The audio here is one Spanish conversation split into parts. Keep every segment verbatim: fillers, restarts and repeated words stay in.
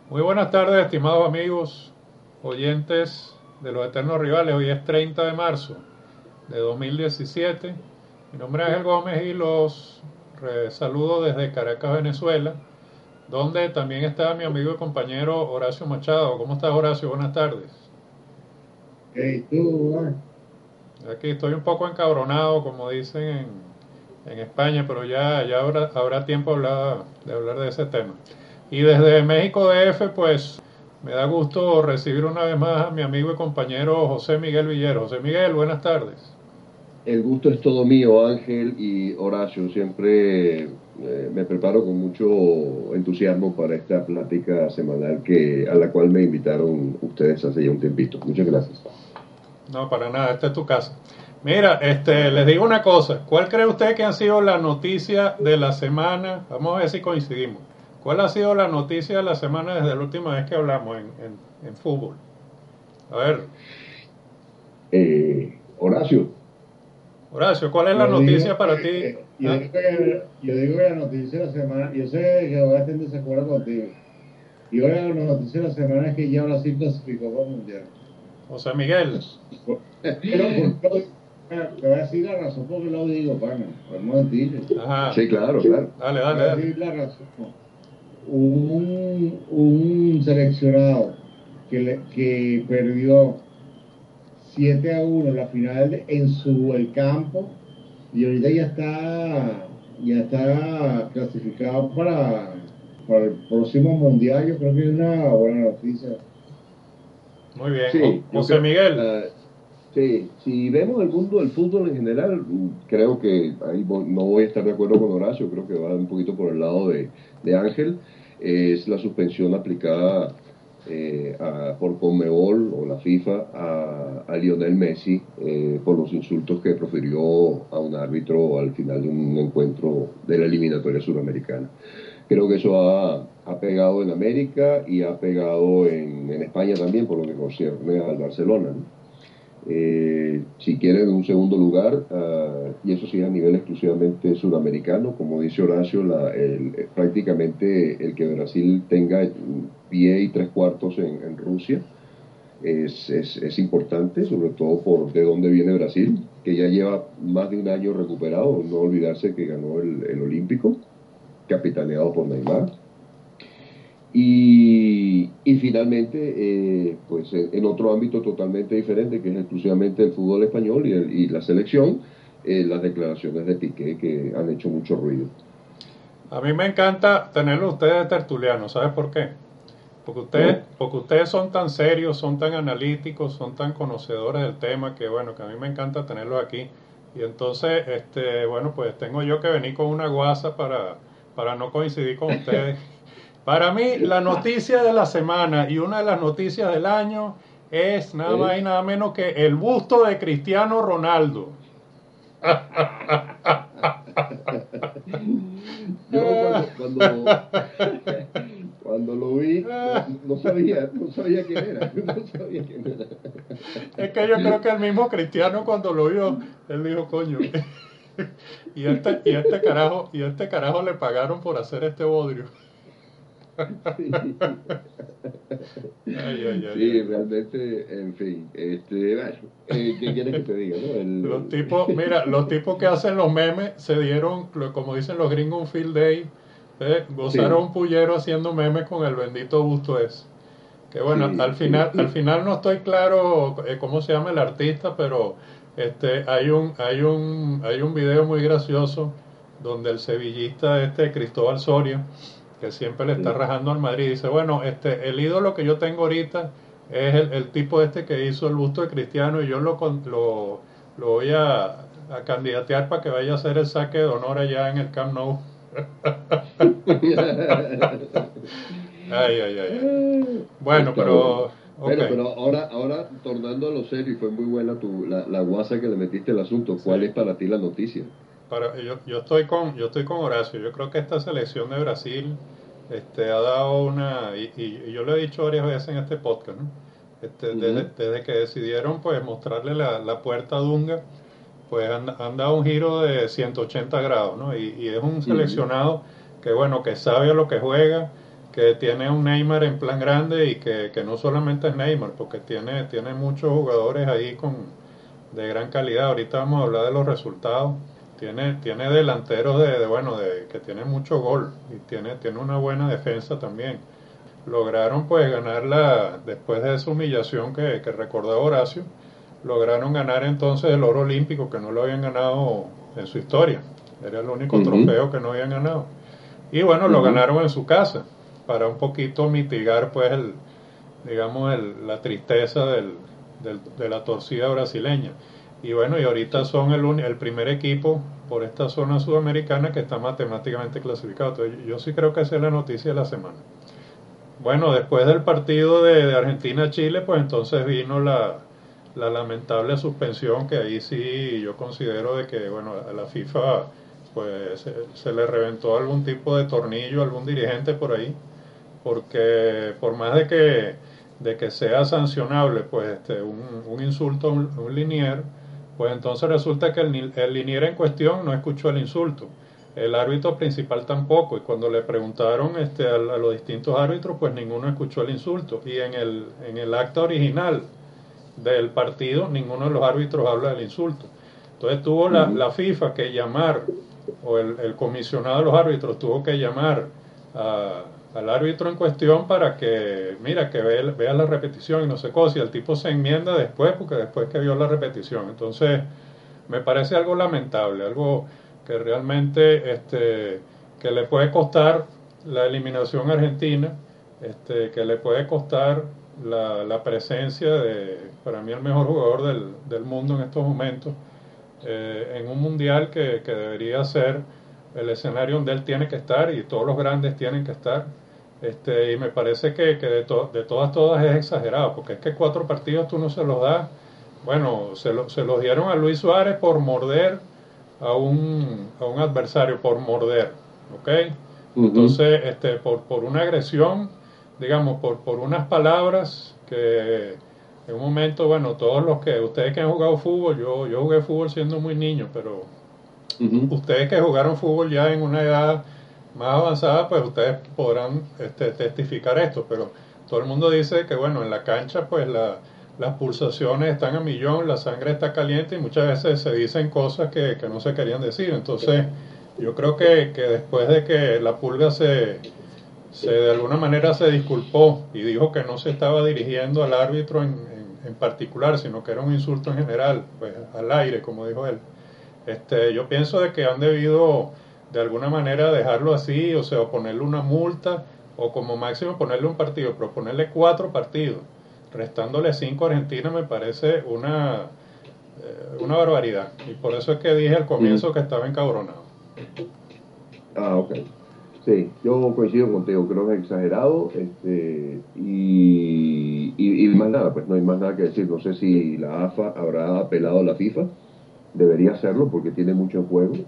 Muy buenas tardes, estimados amigos, oyentes de los Eternos Rivales. Hoy es treinta de marzo de dos mil diecisiete. Mi nombre es Ángel Gómez y los eh, saludo desde Caracas, Venezuela, donde también está mi amigo y compañero Horacio Machado. ¿Cómo estás, Horacio? Buenas tardes. Hey, tú, ah, Aquí estoy un poco encabronado, como dicen en, en España, pero ya, ya habrá, habrá tiempo hablar- de hablar de ese tema. Y desde México D F, pues me da gusto recibir una vez más a mi amigo y compañero José Miguel Villero. José Miguel, buenas tardes. El gusto es todo mío, Ángel y Horacio. Siempre eh, me preparo con mucho entusiasmo para esta plática semanal que, a la cual me invitaron ustedes hace ya un tiempito. Muchas gracias. No, para nada, esta es tu casa. Mira, este, les digo una cosa. ¿Cuál cree usted que ha sido la noticia de la semana? Vamos a ver si coincidimos. ¿Cuál ha sido la noticia de la semana desde la última vez que hablamos en, en, en fútbol? A ver, Eh, Horacio, Horacio, ¿cuál es la yo digo noticia para ti? que, yo ¿Ah? digo que, yo digo que la noticia de la semana, yo sé que voy a estar en desacuerdo contigo. Y ahora la noticia de la semana es que ya Brasil clasificó para el Mundial. José Miguel. Por- Pero por todo, te voy a decir la razón por qué lo digo, pana. Vamos a mentir. Ajá. sí, claro, claro. Dale, Te dale, voy a dale. decir la razón. Un, un seleccionado que, le- que perdió siete a uno la final en su el campo y ahorita ya está ya está clasificado para, para el próximo mundial. Yo creo que es una buena noticia. Muy bien. Jo- Sí, yo José creo. Miguel. ah, sí, si vemos el mundo del fútbol en general, mm, creo que ahí vo- no voy a estar de acuerdo con Horacio, creo que va un poquito por el lado de, de Ángel. Es la suspensión aplicada eh, a- por Conmebol o la FIFA a, a Lionel Messi eh, por los insultos que profirió a un árbitro al final de un encuentro de la eliminatoria suramericana. Creo que eso ha, ha pegado en América y ha pegado en, en España también, por lo que concierne al Barcelona, ¿no? Eh, si quieren un segundo lugar, uh, y eso sí a nivel exclusivamente sudamericano, como dice Horacio, la, el, eh, prácticamente el que Brasil tenga pie y tres cuartos en, en Rusia es, es, es, importante, sobre todo por de dónde viene Brasil, que ya lleva más de un año recuperado, no olvidarse que ganó el, el Olímpico, capitaneado por Neymar. Y, y finalmente, eh, pues en, en, otro ámbito totalmente diferente, que es exclusivamente el fútbol español y, el, y la selección, eh, las declaraciones de Piqué que han hecho mucho ruido. A mí me encanta tenerlos ustedes de tertulianos. ¿Sabes por qué? Porque ustedes, ¿No? porque ustedes son tan serios, son tan analíticos, son tan conocedores del tema que bueno, que a mí me encanta tenerlos aquí. Y entonces, este, bueno, pues tengo yo que venir con una guasa para, para no coincidir con ustedes. Para mí, la noticia de la semana y una de las noticias del año es nada más y Es nada menos que el busto de Cristiano Ronaldo. Yo cuando, cuando, cuando lo vi, no, no, sabía, no sabía quién era, no sabía quién era. Es que yo creo que el mismo Cristiano cuando lo vio, él dijo, coño, y este, y este carajo, y este carajo le pagaron por hacer este bodrio. Sí. Ay, ay, ay, Sí, ay. realmente, en fin, este, bueno, eh, ¿qué quieres que te diga, no? El, Los el... tipos, mira, los tipos que hacen los memes se dieron, como dicen los gringos, un field day. ¿Eh? Gozaron Sí, un pullero haciendo memes con el bendito busto ese. Que bueno, al sí, sí. final, al Y, final no estoy claro eh, cómo se llama el artista, pero este hay un, hay un, hay un video muy gracioso donde el sevillista este Cristóbal Soria, que siempre le está sí. rajando al Madrid, dice, bueno, este, el ídolo que yo tengo ahorita es el, el tipo este que hizo el busto de Cristiano y yo lo, lo, lo voy a, a candidatear para que vaya a hacer el saque de honor allá en el Camp Nou. Ay, ay, ay, ay. Bueno, Está pero, bueno. ok. Bueno, pero ahora, ahora tornando a lo serio, y fue muy buena tu, la, la guasa que le metiste al asunto. ¿Cuál Sí. es para ti la noticia? Para, yo, yo estoy con, yo estoy con Horacio. Yo creo que esta selección de Brasil este, ha dado una, y, y- y yo lo he dicho varias veces en este podcast, ¿no? Este, desde, Ujú, desde que decidieron pues mostrarle la, la puerta a Dunga, pues han, han dado un giro de ciento ochenta grados, ¿no? Y, y es un ujú, seleccionado que bueno, que sabe a lo que juega, que tiene un Neymar en plan grande y que, que no solamente es Neymar, porque tiene, tiene muchos jugadores ahí con, de gran calidad. Ahorita vamos a hablar de los resultados. Tiene, tiene delanteros de, de bueno, de, que tienen mucho gol y tiene, tiene una buena defensa también. Lograron pues ganarla después de esa humillación que, que recordaba Horacio. Lograron ganar entonces el oro olímpico, que no lo habían ganado en su historia. Era el único uh-huh. trofeo que no habían ganado. Y bueno, uh-huh. lo ganaron en su casa, para un poquito mitigar pues el, digamos, el, la tristeza del, del, de la torcida brasileña. Y bueno, y ahorita son el, un, el primer equipo por esta zona sudamericana que está matemáticamente clasificado. Entonces, yo sí creo que esa es la noticia de la semana. Bueno, después del partido de, de Argentina-Chile, pues entonces vino la, la lamentable suspensión, que ahí sí yo considero de que, bueno, a la FIFA pues se, se le reventó algún tipo de tornillo a algún dirigente por ahí, porque por más de que, de que sea sancionable pues este, un, un insulto a un, un linier, pues entonces resulta que el, el linier en cuestión no escuchó el insulto, el árbitro principal tampoco, y cuando le preguntaron este, a, a los distintos árbitros, pues ninguno escuchó el insulto, y en el, en el acta original del partido ninguno de los árbitros habla del insulto. Entonces tuvo la, la FIFA que llamar, o el, el comisionado de los árbitros tuvo que llamar a, al árbitro en cuestión para que, mira, que vea, vea la repetición y no sé cosa, y el tipo se enmienda después, porque después que vio la repetición. Entonces me parece algo lamentable, algo que realmente este, que le puede costar la eliminación argentina, este, que le puede costar la, la presencia de, para mí, el mejor jugador del, del mundo en estos momentos, eh, en un mundial que, que debería ser el escenario donde él tiene que estar y todos los grandes tienen que estar. Este, y me parece que, que de, to, de todas, todas es exagerado, porque es que cuatro partidos tú no se los das. Bueno, se, lo, se los dieron a Luis Suárez por morder a un, a un adversario, por morder, ¿ok? Uh-huh. Entonces, este, por, por una agresión, digamos, por, por unas palabras que en un momento, bueno, todos los que, ustedes que han jugado fútbol, yo, yo jugué fútbol siendo muy niño, pero uh-huh. ustedes que jugaron fútbol ya en una edad más avanzada, pues ustedes podrán este, testificar esto, pero todo el mundo dice que, bueno, en la cancha, pues la, las pulsaciones están a millón, la sangre está caliente y muchas veces se dicen cosas que, que no se querían decir. Entonces, yo creo que, que después de que la Pulga se, se de alguna manera se disculpó y dijo que no se estaba dirigiendo al árbitro en, en, en particular, sino que era un insulto en general, pues al aire, como dijo él. Este, yo pienso de que han debido de alguna manera dejarlo así, o sea, o ponerle una multa, o como máximo ponerle un partido, pero ponerle cuatro partidos, restándole cinco a Argentina, me parece una, eh, una barbaridad. Y por eso es que dije al comienzo mm. que estaba encabronado. Ah, ok. Sí, yo coincido contigo, creo que es exagerado, este, y, y, y más nada, pues no hay más nada que decir. No sé si la A F A habrá apelado a la FIFA, debería hacerlo porque tiene mucho en juego.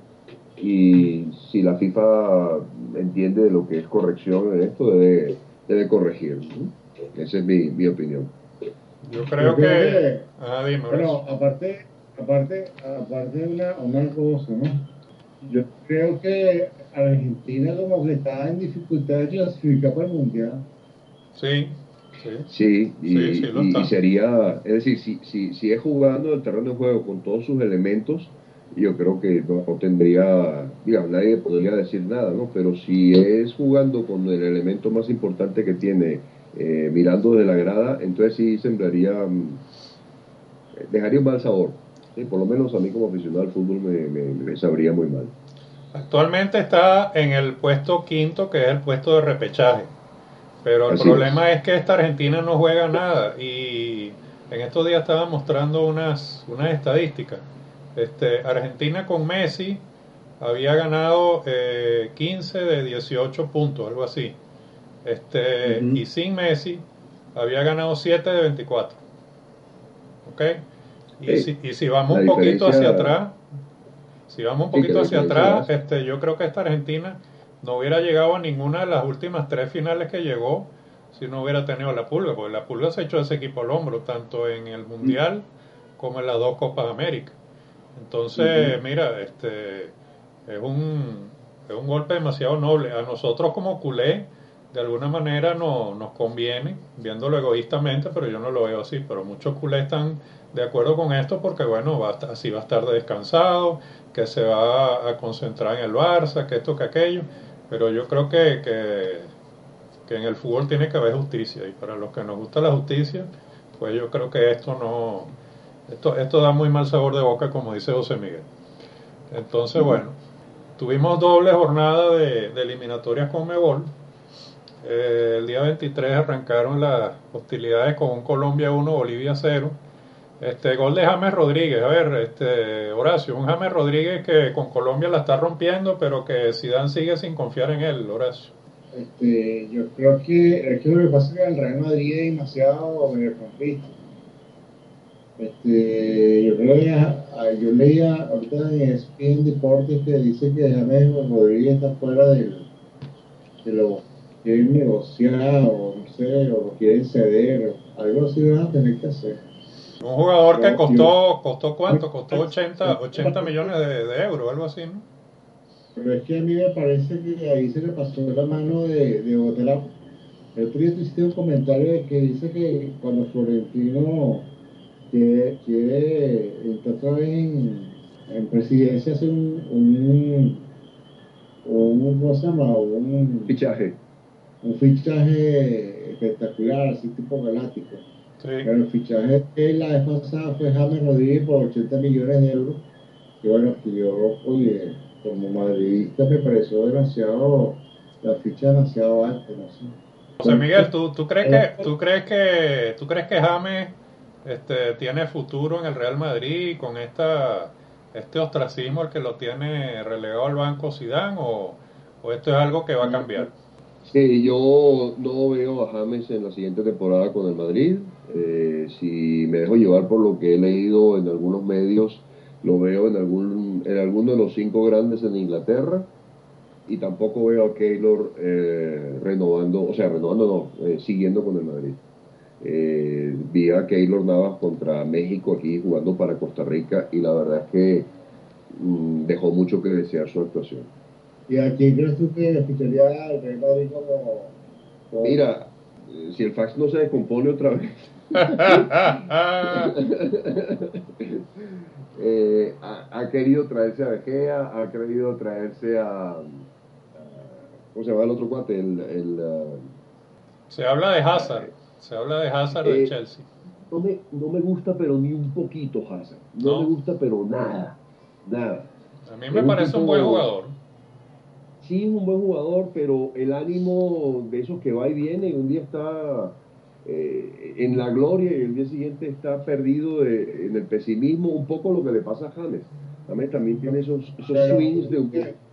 Y si la FIFA entiende de lo que es corrección en esto, debe, debe corregir, ¿no? Esa es mi, mi opinión. Yo creo, Yo creo que... que ah, dime, bueno, aparte, aparte, aparte de una, una cosa, ¿no? Yo creo que Argentina como que está en dificultad de clasificar para el Mundial. Sí, sí. Sí, y, sí, sí lo y, y sería, es decir, si, si, si es jugando el terreno de juego con todos sus elementos, yo creo que no, no tendría, digamos, nadie podría decir nada, ¿no? Pero si es jugando con el elemento más importante que tiene, eh, mirando de la grada, entonces sí sembraría, dejaría un mal sabor. ¿Sí? Por lo menos a mí como aficionado al fútbol me, me, me sabría muy mal. Actualmente está en el puesto quinto, que es el puesto de repechaje. Pero el Así problema es. es que esta Argentina no juega nada. Y en estos días estaba mostrando unas, unas estadísticas. Este, Argentina con Messi había ganado eh, quince de dieciocho puntos, algo así. Este, uh-huh. Y sin Messi había ganado siete de veinticuatro. ¿Ok? Y, hey, si, y si vamos un poquito hacia atrás, si vamos un poquito sí, hacia atrás, este, yo creo que esta Argentina no hubiera llegado a ninguna de las últimas tres finales que llegó si no hubiera tenido la Pulga, porque la Pulga se echó ese equipo al hombro, tanto en el Mundial uh-huh. como en las dos Copas América. Entonces, uh-huh. mira, este es un, es un golpe demasiado noble. A nosotros como culé de alguna manera no, nos conviene, viéndolo egoístamente, pero yo no lo veo así, pero muchos culés están de acuerdo con esto porque bueno, va a estar- así va a estar descansado, que se va a concentrar en el Barça, que esto, que aquello, pero yo creo que, que, que en el fútbol tiene que haber justicia y para los que nos gusta la justicia, pues yo creo que esto no, esto, esto da muy mal sabor de boca como dice José Miguel. Entonces bueno, tuvimos doble jornada de, de eliminatorias con Mebol. Eh, el día veintitrés arrancaron las hostilidades con un Colombia uno, Bolivia cero. Este gol de James Rodríguez, a ver, este Horacio, un James Rodríguez que con Colombia la está rompiendo, pero que Zidane sigue sin confiar en él, Horacio. Este, yo creo que es que lo que pasa es que el Real Madrid es demasiado mediocampista. Este, yo creo que a- a- yo leía ahorita en E S P N Deportes que dice que James Rodríguez está fuera del, de lo quieren negociar o no sé, o lo quieren ceder, algo así van a tener que hacer. Un jugador que Yo, yo, costó, ¿costó cuánto? Costó ochenta ochenta millones de, de euros, algo así, ¿no? pero es que a mí me parece que ahí se le pasó la mano de, de Botella. El otro día tú hiciste un comentario de que dice que cuando Florentino quiere, quiere entrar otra vez en, en presidencia, hace un, un, un, ¿cómo se llama? Un, Fichaje. un fichaje espectacular, así tipo galáctico. Sí. Pero el fichaje de la vez pasada fue James Rodríguez por ochenta millones de euros. Y bueno, que yo, oye, como madridista me pareció demasiado, la ficha demasiado alta, no sé. José Miguel, ¿tú, tú crees Entonces, que, tú crees que, tú crees que James este, tiene futuro en el Real Madrid con esta, este ostracismo el que lo tiene relegado al banco Zidane o, o esto es algo que va a cambiar? Sí, yo no veo a James en la siguiente temporada con el Madrid. Eh, si me dejo llevar por lo que he leído en algunos medios, lo veo en algún, en alguno de los cinco grandes en Inglaterra. Y tampoco veo a Keylor eh, renovando, o sea, renovando no, eh, siguiendo con el Madrid. Eh, vi a Keylor Navas contra México aquí jugando para Costa Rica y la verdad es que mm, dejó mucho que desear su actuación. ¿y a quién crees tú que ficharía al Real Madrid como, como Mira, eh, si el fax no se descompone otra vez, eh, ha, ha querido traerse a De Gea, ha querido traerse a, a- ¿cómo se llama el otro cuate? El, el, uh, Se habla de Hazard, se habla de Hazard de eh, Chelsea, no, me, no me gusta pero ni un poquito Hazard, no me ¿no? gusta pero nada, nada. A mí me Es un parece un buen tipo, jugador. sí, es un buen jugador, pero el ánimo de esos que va y viene, un día está eh, en la gloria y el día siguiente está perdido de- en el pesimismo, un poco lo que le pasa a James. James también tiene esos, esos pero, swings de un...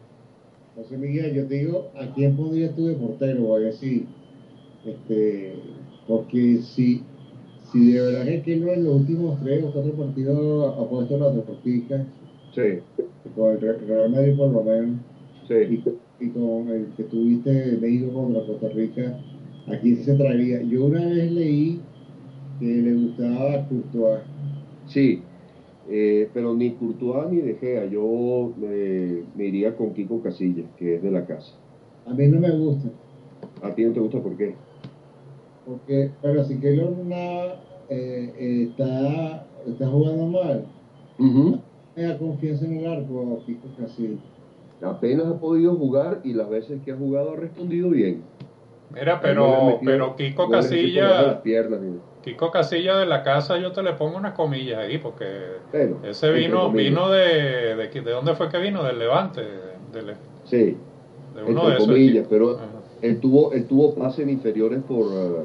José Miguel, yo te digo, ¿a quién pondrías tú de portero? A ver si, este, porque si, si de verdad es que no en los últimos tres o cuatro partidos ha puesto la tortija, Sí, con el Re- Real Madrid por lo menos, y, sí. y con el que tuviste de México contra Costa Rica, ¿a quién se traería? Yo una vez leí que le gustaba Courtois. Sí, eh, pero ni Courtois ni De Gea, yo eh, me iría con Kiko Casillas, que es de la casa. A mí no me gusta, ¿A ti no te gusta por qué? porque, pero si Keylor Navas eh, eh, está, está jugando mal, Ujú. me da confianza en el arco, Kiko Casillas. Apenas ha podido jugar y las veces que ha jugado ha respondido bien. Mira, Ahí no le han pero, metido pero Kiko goles así por debajo de las Casilla, piernas. Ni- Kiko Casilla de la casa, yo te le pongo unas comillas ahí, porque Bueno, ese entre vino, comillas. vino de, de, ¿de dónde fue que vino? Del Levante, de, de- Sí, de uno entre de esos comillas, equipos. pero Ajá. él tuvo, él tuvo pases inferiores por, eh,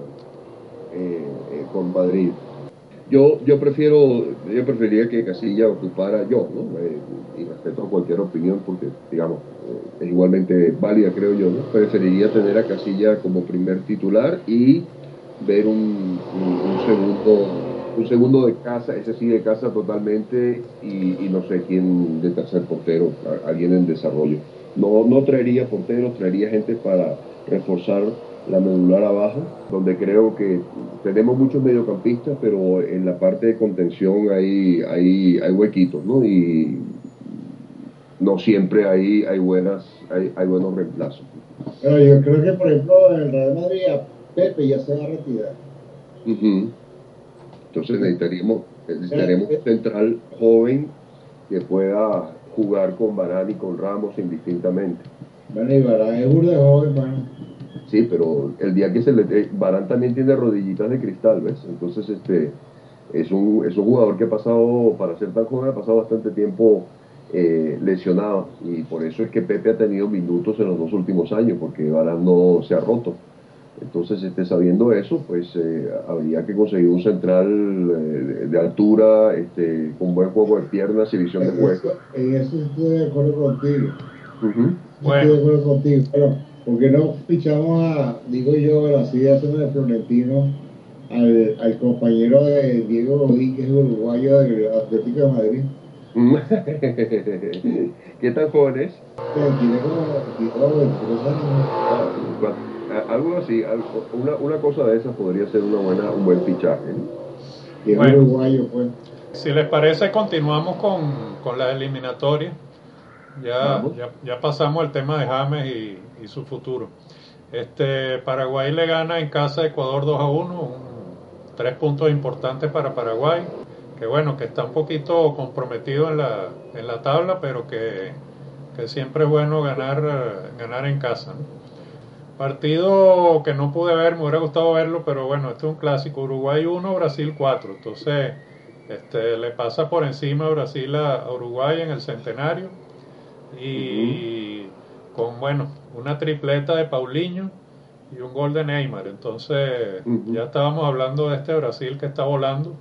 eh, eh, por Madrid. Yo, yo prefiero, yo preferiría que Casilla ocupara yo, ¿no? Eh, y respeto cualquier opinión porque, digamos, eh, es igualmente válida, creo yo, ¿no? Preferiría tener a Casilla como primer titular y ver un, un, un segundo, un segundo de casa, ese sí de casa totalmente y, y no sé quién de tercer portero, a- alguien en desarrollo. No, no traería porteros, traería gente para reforzar la medular abajo, donde creo que tenemos muchos mediocampistas, pero en la parte de contención hay, hay, hay huequitos, ¿no? Y no siempre hay, hay, buenas, hay, hay buenos reemplazos. Pero yo creo que, por ejemplo, en el Real Madrid a Pepe ya se va a retirar. Uh-huh. Entonces necesitaríamos, necesitaríamos un central joven que pueda jugar con Varane y con Ramos indistintamente. Bueno, y Varane es burda de joven, mano. Sí, pero el día que se le... Eh, Varane también tiene rodillitas de cristal, ¿ves? Entonces, este... Es un, es un jugador que ha pasado, para ser tan joven, ha pasado bastante tiempo eh, lesionado, y por eso es que Pepe ha tenido minutos en los dos últimos años, porque Varane no se ha roto. Entonces, este, sabiendo eso, pues eh, habría que conseguir un central eh, de, de altura, este, con buen juego de piernas y visión de juego. En eso estoy de acuerdo contigo. Uh-huh. Bueno. Estoy de acuerdo contigo. Pero, ¿por qué no fichamos a, digo yo, así hacemos de Florentino, Al, al compañero de Diego Godín, que es uruguayo del Atlético de Madrid? ¿Qué tan joven es? Tiene como veintitrés años. Algo así, algo, una, una cosa de esas podría ser una buena, un buen fichaje, ¿no? Y es bueno, uruguayo, pues. Si les parece, continuamos con, con las eliminatorias. Ya, ya, ya pasamos el tema de James y, y su futuro. Este, Paraguay le gana en casa a Ecuador dos a uno, un, tres puntos importantes para Paraguay, que bueno, que está un poquito comprometido en la, en la tabla, pero que, que siempre es bueno ganar, ganar en casa, ¿no? Partido que no pude ver, me hubiera gustado verlo, pero bueno, este es un clásico. Uruguay uno, Brasil cuatro. Entonces, este, le pasa por encima a Brasil a, a Uruguay en el centenario. Y uh-huh. con, bueno, una tripleta de Paulinho y un gol de Neymar. Entonces, uh-huh. ya estábamos hablando de este Brasil que está volando.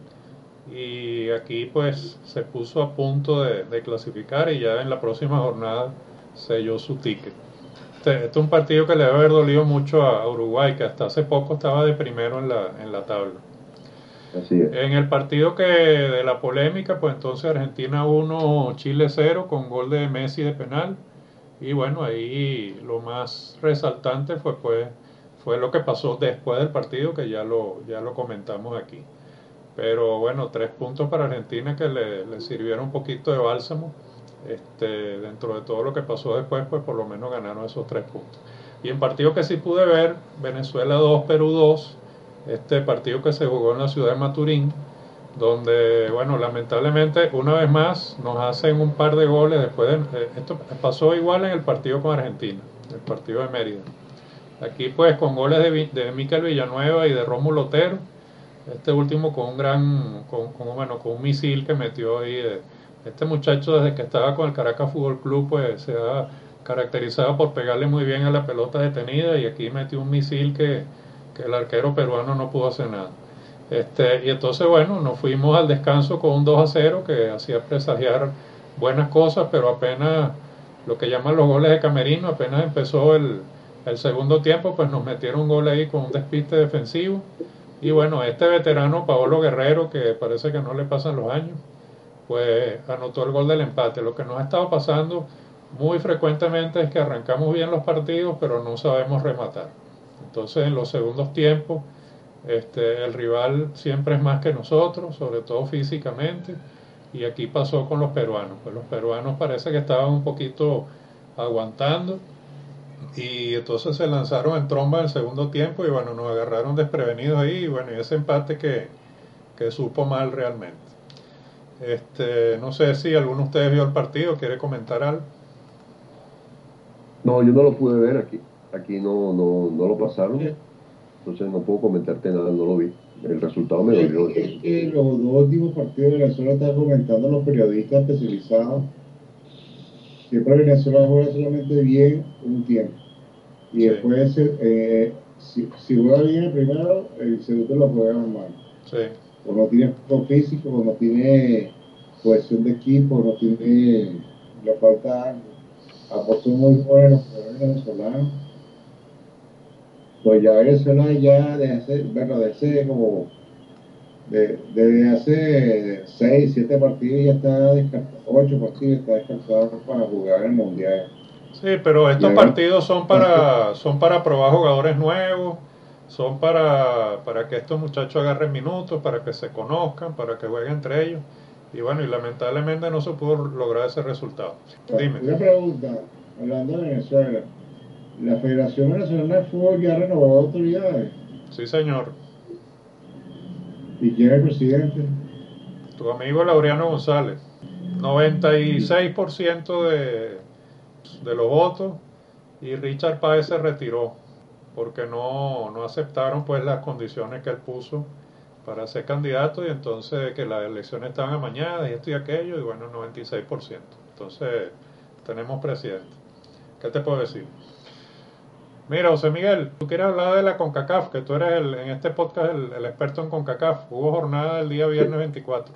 Y aquí, pues, se puso a punto de, de clasificar, y ya en la próxima jornada selló su ticket. Este, este es un partido que le debe haber dolido mucho a Uruguay, que hasta hace poco estaba de primero en la, en la tabla. Así es. En el partido que de la polémica, pues entonces Argentina uno, Chile cero, con gol de Messi de penal. Y bueno, ahí lo más resaltante fue, pues, fue lo que pasó después del partido, que ya lo, ya lo comentamos aquí. Pero bueno, tres puntos para Argentina que le, le sirvieron un poquito de bálsamo. Este, dentro de todo lo que pasó después, pues por lo menos ganaron esos tres puntos. Y en partido que sí pude ver, Venezuela dos, Perú dos, este partido que se jugó en la ciudad de Maturín, donde, bueno, lamentablemente una vez más nos hacen un par de goles después de, esto pasó igual en el partido con Argentina, el partido de Mérida. Aquí pues con goles de, de Mikel Villanueva y de Rómulo Otero, este último con un gran, con, con, bueno, con un misil que metió ahí. De, este muchacho desde que estaba con el Caracas Fútbol Club pues se ha caracterizado por pegarle muy bien a la pelota detenida, y aquí metió un misil que, que el arquero peruano no pudo hacer nada. Este, y entonces bueno, nos fuimos al descanso con un dos a cero que hacía presagiar buenas cosas, pero apenas lo que llaman los goles de camerino, apenas empezó el, el segundo tiempo, pues nos metieron un gol ahí con un despiste defensivo. Y bueno, este veterano Paolo Guerrero, que parece que no le pasan los años, pues anotó el gol del empate. Lo que nos ha estado pasando muy frecuentemente es que arrancamos bien los partidos, pero no sabemos rematar. Entonces en los segundos tiempos este, el rival siempre es más que nosotros, sobre todo físicamente, y aquí pasó con los peruanos. Pues los peruanos parece que estaban un poquito aguantando, y entonces se lanzaron en tromba en el segundo tiempo, y bueno, nos agarraron desprevenidos ahí, y bueno, y ese empate que, que supo mal realmente. Este, no sé si alguno de ustedes vio el partido, quiere comentar algo. No, yo no lo pude ver aquí, aquí no, no, no lo pasaron, entonces no puedo comentarte nada, no lo vi. El resultado me dolió. Es que los dos últimos partidos de Venezuela están comentando los periodistas especializados. Siempre Venezuela juega solamente bien un tiempo, y sí. después eh, si, si juega bien el primero, el segundo lo juega mal. Sí. O no tiene juego físico, o no tiene cohesión de equipo, o no tiene, le falta apoyos muy buenos los venezolanos. Pues ya Venezuela ya desde hace, bueno, desde como de, desde hace seis, siete partidos ya está descartado, ocho partidos está descartado para jugar el mundial. Sí, pero estos ya partidos son para, son para probar jugadores nuevos, son para, para que estos muchachos agarren minutos, para que se conozcan, para que jueguen entre ellos. y bueno, y lamentablemente no se pudo lograr ese resultado. Dime. Una pregunta, hablando de Venezuela, ¿la Federación Venezolana de Fútbol ya renovó autoridades? Sí, señor. ¿Y quién es el presidente? Tu amigo Laureano González. noventa y seis por ciento de, de los votos, y Richard Páez se retiró porque no, no aceptaron pues las condiciones que él puso para ser candidato, y entonces que las elecciones estaban amañadas y esto y aquello, y bueno, noventa y seis por ciento. Entonces tenemos presidente. ¿Qué te puedo decir? Mira, José Miguel, tú quieres hablar de la CONCACAF, que tú eres el, en este podcast el, el experto en CONCACAF. Hubo jornada el día viernes veinticuatro.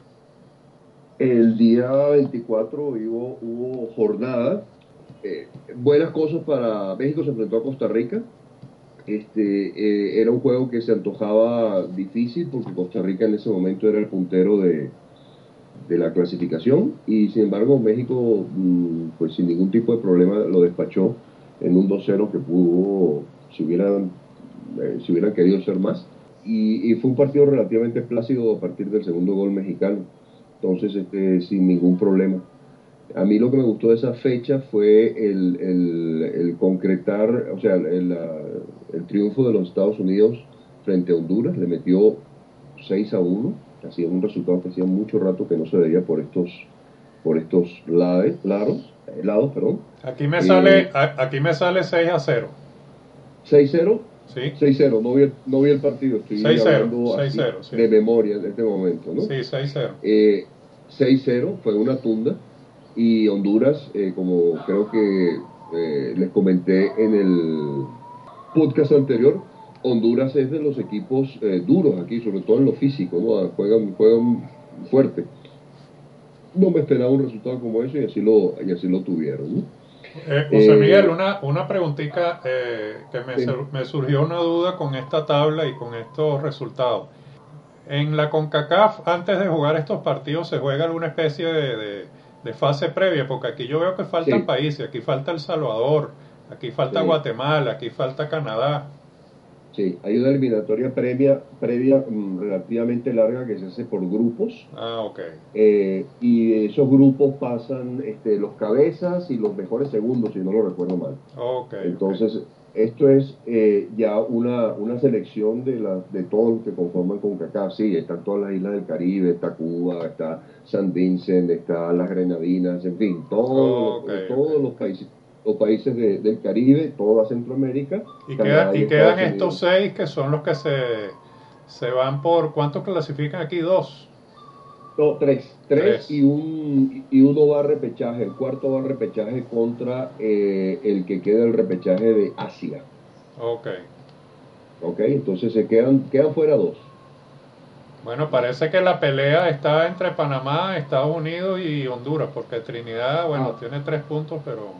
El día veinticuatro hubo, hubo jornada. Eh, buenas cosas para México. Se enfrentó a Costa Rica. Este, eh, era un juego que se antojaba difícil porque Costa Rica en ese momento era el puntero de, de la clasificación, y sin embargo México, pues sin ningún tipo de problema, lo despachó en un dos cero que pudo, si hubieran, eh, si hubieran querido ser más, y, y fue un partido relativamente plácido a partir del segundo gol mexicano. Entonces, este, sin ningún problema. A mí lo que me gustó de esa fecha fue el, el, el concretar, o sea, el, el triunfo de los Estados Unidos frente a Honduras. Le metió seis a uno, hacía un resultado que hacía mucho rato que no se veía por estos, por estos lados, lados, lados, perdón. Aquí me Eh, sale, aquí me sale seis a cero. seis cero. Sí. seis cero, no vi el, no vi el partido, estoy seis cero, hablando seis cero, así, sí. de memoria en este momento, ¿no? Sí, seis cero. Eh, seis cero, fue una tunda, y Honduras, eh, como creo que eh, les comenté en el podcast anterior, Honduras es de los equipos eh, duros aquí, sobre todo en lo físico, ¿no? Juegan, juegan fuerte. No me esperaba un resultado como eso, y así lo, y así lo tuvieron, ¿no? Eh, José Eh, Miguel, una, una preguntita eh, que me, sí. sur- me surgió una duda con esta tabla y con estos resultados. En la CONCACAF, antes de jugar estos partidos, se juega alguna especie de, de- de fase previa, porque aquí yo veo que faltan Sí. países, aquí falta El Salvador, aquí falta Sí. Guatemala, aquí falta Canadá. Sí, hay una eliminatoria previa, previa mm, relativamente larga que se hace por grupos, Ah, ok. eh, y de esos grupos pasan este, los cabezas y los mejores segundos, si no lo recuerdo mal. Ok, Entonces, esto es eh, ya una, una selección de, la, de todos los que conforman CONCACAF. Sí, están todas las islas del Caribe, está Cuba, está San Vincent, está las Grenadinas, en fin, todos, Ok, todos ok. los países, los países de- del Caribe, toda Centroamérica, Y, Canadá queda, y y quedan Estados estos Unidos. seis que son los que se, se van por... ¿Cuántos clasifican aquí? Dos. No, tres, tres Tres. y, un, y uno va a repechaje, el cuarto va a repechaje contra eh, el que queda el repechaje de Asia. Ok. ¿Ok? Entonces se quedan, quedan fuera dos. Bueno, parece que la pelea está entre Panamá, Estados Unidos y Honduras, porque Trinidad, bueno, Ah, tiene tres puntos, pero...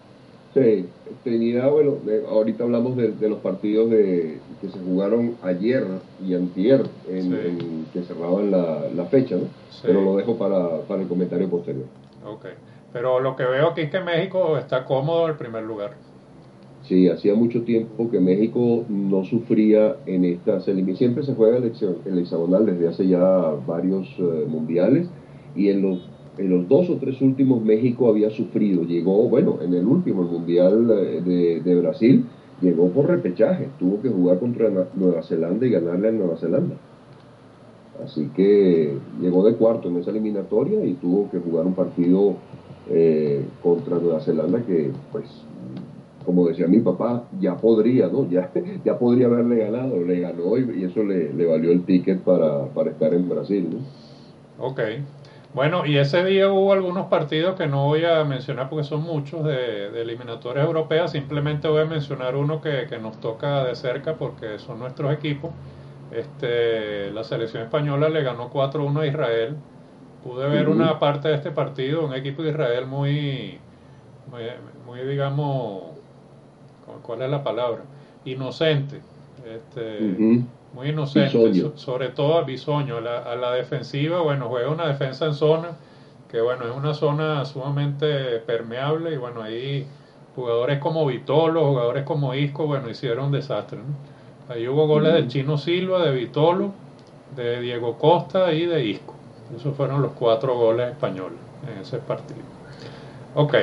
sí, Trinidad, bueno, eh, ahorita hablamos de, de los partidos de, que se jugaron ayer y antier, en, Sí, en- que cerraban la, la fecha, ¿no? sí, Pero lo dejo para, para el comentario posterior. ok. Pero lo que veo aquí es que México está cómodo en el primer lugar. Sí, hacía mucho tiempo que México no sufría en estas eliminatorias. Siempre se juega el, hexa- el hexagonal desde hace ya varios eh, mundiales, y en los, en los dos o tres últimos México había sufrido. Llegó, bueno, en el último, el mundial eh, de, de Brasil, llegó por repechaje. Tuvo que jugar contra Na- Nueva Zelanda y ganarle a Nueva Zelanda. Así que llegó de cuarto en esa eliminatoria y tuvo que jugar un partido eh, contra Nueva Zelanda que, pues, como decía mi papá, ya podría, ¿no? Ya, ya podría haberle ganado, le ganó, y, y eso le, le valió el ticket para, para estar en Brasil, ¿no? Ok. Bueno, y ese día hubo algunos partidos que no voy a mencionar porque son muchos de, de eliminatorias europeas, simplemente voy a mencionar uno que, que nos toca de cerca porque son nuestros equipos. Este, la selección española le ganó cuatro uno a Israel. Pude ver Ujú, una parte de este partido, un equipo de Israel muy, muy, muy, digamos, ¿cuál es la palabra? Inocente, este, ujú. muy inocente, Bisoño. so- sobre todo a Bisoño, a la, a la defensiva, bueno, juega una defensa en zona, que bueno, es una zona sumamente permeable, y bueno, ahí jugadores como Vitolo, jugadores como Isco, bueno, hicieron un desastre, ¿no? Ahí hubo goles del Ujú. Chino Silva, de Vitolo, de Diego Costa y de Isco. Esos fueron los cuatro goles españoles en ese partido. Ok,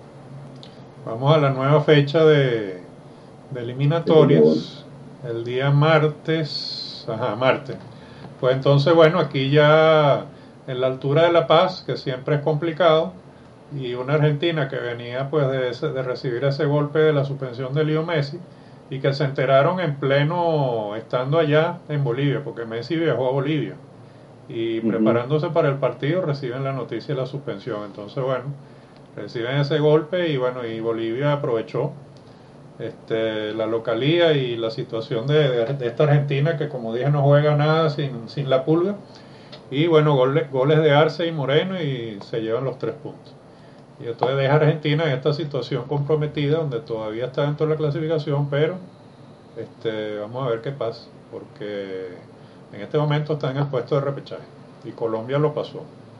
vamos a la nueva fecha de, de eliminatorias. El día martes, ajá, martes. Pues entonces, bueno, aquí ya en la altura de La Paz, que siempre es complicado, y una Argentina que venía pues de, ese, de recibir ese golpe de la suspensión de Leo Messi, y que se enteraron en pleno estando allá en Bolivia, porque Messi viajó a Bolivia, y uh-huh. preparándose para el partido reciben la noticia de la suspensión. Entonces, bueno, reciben ese golpe y bueno, y Bolivia aprovechó este, la localía y la situación de, de, de esta Argentina que, como dije, no juega nada sin, sin la pulga, y bueno, goles, goles de Arce y Moreno, y se llevan los tres puntos. Y entonces deja a Argentina en esta situación comprometida, donde todavía está dentro de la clasificación, pero este, vamos a ver qué pasa, porque en este momento está en el puesto de repechaje y Colombia lo pasó.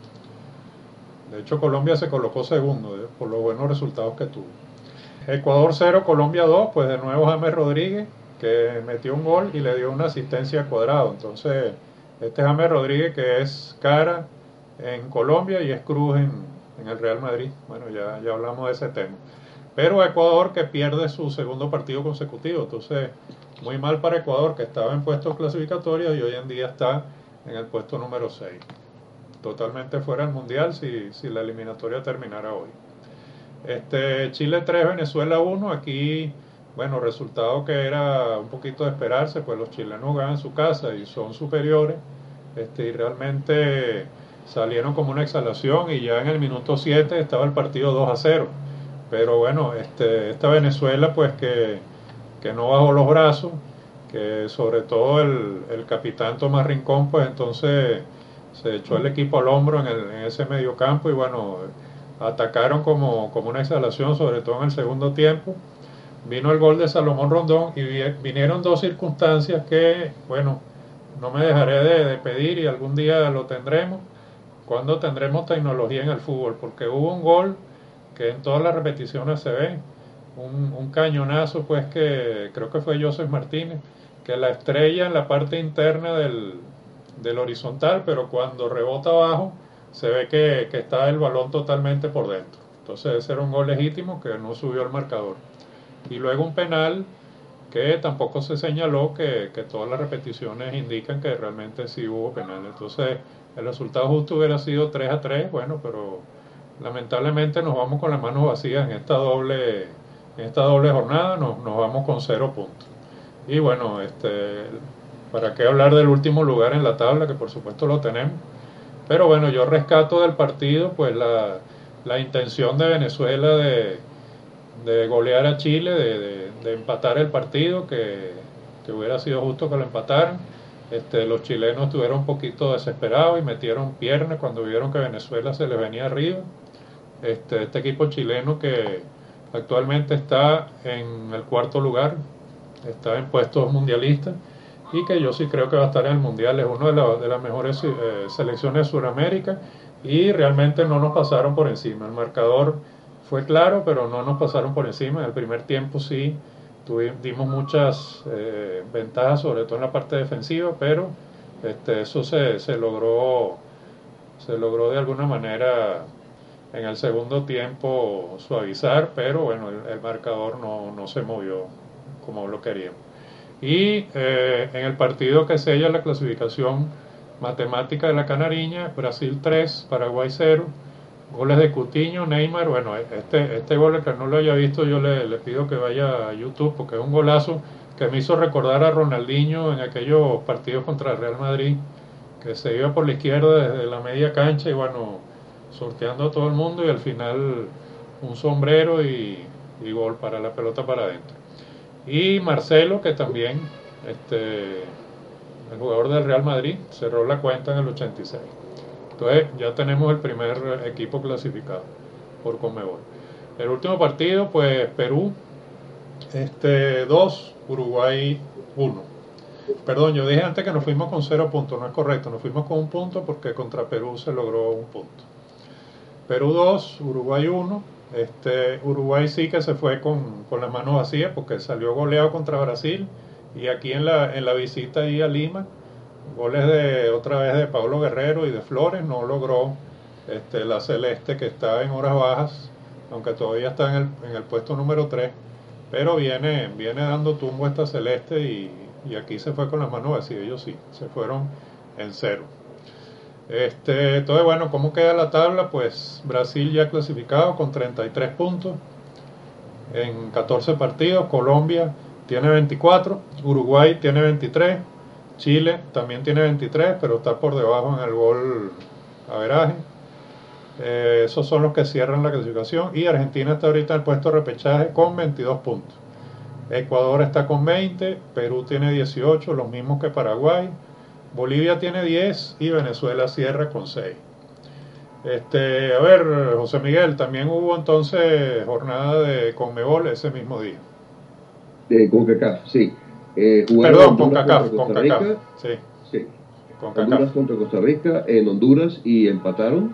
De hecho, Colombia se colocó segundo ¿eh? por los buenos resultados que tuvo. Ecuador cero, Colombia dos, pues de nuevo James Rodríguez, que metió un gol y le dio una asistencia a Cuadrado. Entonces, este James Rodríguez, que es cara en Colombia y es cruz en, en el Real Madrid. Bueno, ya, ya hablamos de ese tema. Pero Ecuador, que pierde su segundo partido consecutivo. Entonces, muy mal para Ecuador, que estaba en puestos clasificatorios y hoy en día está en el puesto número seis. Totalmente fuera del Mundial si, si la eliminatoria terminara hoy. Este, Chile tres, Venezuela uno. Aquí, bueno, resultado que era un poquito de esperarse, pues los chilenos ganan su casa y son superiores. Este, y realmente salieron como una exhalación, y ya en el minuto siete estaba el partido dos a cero. Pero bueno, este, esta Venezuela pues que, que no bajó los brazos, que sobre todo el, el capitán Tomás Rincón pues entonces se echó el equipo al hombro en, el, en ese mediocampo, y bueno, atacaron como, como una exhalación, sobre todo en el segundo tiempo. Vino el gol de Salomón Rondón y vinieron dos circunstancias que, bueno, no me dejaré de, de pedir, y algún día lo tendremos, cuando tendremos tecnología en el fútbol, porque hubo un gol que en todas las repeticiones se ve, un, un cañonazo pues que creo que fue Joseph Martínez, que la estrella en la parte interna del, del horizontal, pero cuando rebota abajo se ve que, que está el balón totalmente por dentro. Entonces ese era un gol legítimo que no subió al marcador. Y luego un penal que tampoco se señaló, que, que todas las repeticiones indican que realmente sí hubo penal. Entonces el resultado justo hubiera sido tres a tres, bueno, pero lamentablemente nos vamos con las manos vacías en esta doble, en esta doble jornada, nos, nos vamos con cero puntos. Y bueno, este, ¿para qué hablar del último lugar en la tabla? Que por supuesto lo tenemos. Pero bueno, yo rescato del partido pues la, la intención de Venezuela de, de golear a Chile, de, de, de empatar el partido, que, que hubiera sido justo que lo empataran. Este, los chilenos estuvieron un poquito desesperados y metieron piernas cuando vieron que Venezuela se les venía arriba. Este, este equipo chileno que actualmente está en el cuarto lugar, está en puestos mundialistas, y que yo sí creo que va a estar en el Mundial. Es una de, la, de las mejores eh, selecciones de Sudamérica, y realmente no nos pasaron por encima. El marcador fue claro, pero no nos pasaron por encima. En el primer tiempo sí tuvimos, dimos muchas eh, ventajas, sobre todo en la parte defensiva, pero este, eso se, se logró se logró de alguna manera en el segundo tiempo suavizar, pero bueno, el, el marcador no, no se movió como lo queríamos. Y eh, en el partido que sella la clasificación matemática de la Canariña, Brasil tres, Paraguay cero, goles de Coutinho, Neymar. Bueno, este, este gol, que no lo haya visto, yo le, le pido que vaya a YouTube, porque es un golazo que me hizo recordar a Ronaldinho en aquellos partidos contra el Real Madrid, que se iba por la izquierda desde la media cancha y bueno, sorteando a todo el mundo, y al final un sombrero y, y gol para la pelota para adentro. Y Marcelo, que también, este, el jugador del Real Madrid, cerró la cuenta en el ochenta y seis. Entonces ya tenemos el primer equipo clasificado por Conmebol. El último partido, pues Perú este, dos, Uruguay uno. Perdón, yo dije antes que nos fuimos con cero puntos, no es correcto, nos fuimos con un punto porque contra Perú se logró un punto. Perú dos, Uruguay uno. Este, Uruguay sí que se fue con, con las manos vacías porque salió goleado contra Brasil, y aquí en la, en la visita ahí a Lima Goles de otra vez de Pablo Guerrero y de Flores, no logró este, la Celeste, que está en horas bajas, aunque todavía está en el, en el puesto número tres, pero viene, viene dando tumbo esta Celeste y, y aquí se fue con las manos vacías. Ellos sí, se fueron en cero. Este, entonces, bueno, ¿cómo queda la tabla? Pues Brasil ya clasificado con treinta y tres puntos en catorce partidos, Colombia tiene veinticuatro, Uruguay tiene veintitrés, Chile también tiene veintitrés, pero está por debajo en el gol averaje. Eh, esos son los que cierran la clasificación, y Argentina está ahorita en el puesto de repechaje con veintidós puntos. Ecuador está con veinte, Perú tiene dieciocho, los mismos que Paraguay, Bolivia tiene diez y Venezuela cierra con seis. Este, a ver, José Miguel, también hubo entonces jornada de Conmebol ese mismo día. De CONCACAF, sí. Eh, Perdón, CONCACAF, CONCACAF, sí. Sí. CONCACAF. Honduras contra Costa Rica en Honduras y empataron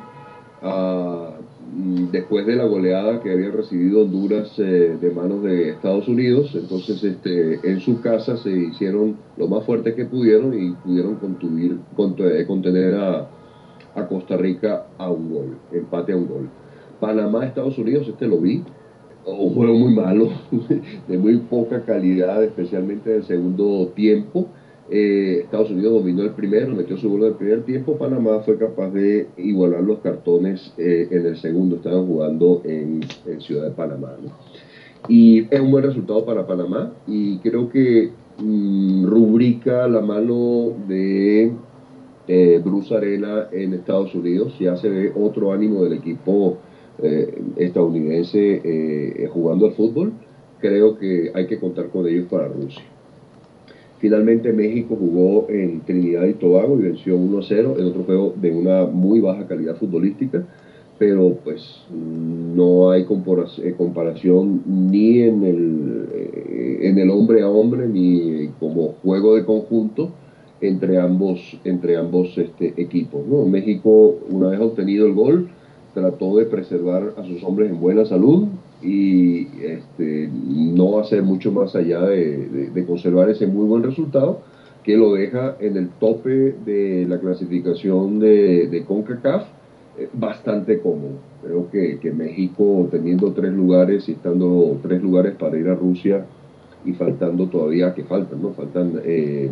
uh, después de la goleada que había recibido Honduras eh, de manos de Estados Unidos. Entonces, este, en su casa se hicieron lo más fuerte que pudieron y pudieron contuir, contener a a Costa Rica a un gol, empate a un gol. Panamá, Estados Unidos, este lo vi, un juego muy malo, de muy poca calidad, especialmente en el segundo tiempo. Eh, Estados Unidos dominó el primero, metió su gol en el primer tiempo. Panamá fue capaz de igualar los cartones eh, en el segundo. Estaban jugando en, en Ciudad de Panamá, ¿no? Y es un buen resultado para Panamá, y creo que mmm, rubrica la mano de Eh, Bruce Arena en Estados Unidos. Ya se ve otro ánimo del equipo eh, estadounidense eh, jugando al fútbol. Creo que hay que contar con ellos para Rusia. Finalmente México jugó en Trinidad y Tobago y venció uno a cero en otro juego de una muy baja calidad futbolística, pero pues no hay comparación ni en el, eh, en el hombre a hombre ni como juego de conjunto entre ambos, entre ambos este, equipos, ¿no? México, una vez obtenido el gol, trató de preservar a sus hombres en buena salud y este, no hacer mucho más allá de, de, de conservar ese muy buen resultado, que lo deja en el tope de la clasificación de, de CONCACAF, eh, bastante cómodo. Creo que, que México, teniendo tres lugares y estando tres lugares para ir a Rusia, y faltando todavía, que faltan, ¿no? Faltan... Eh,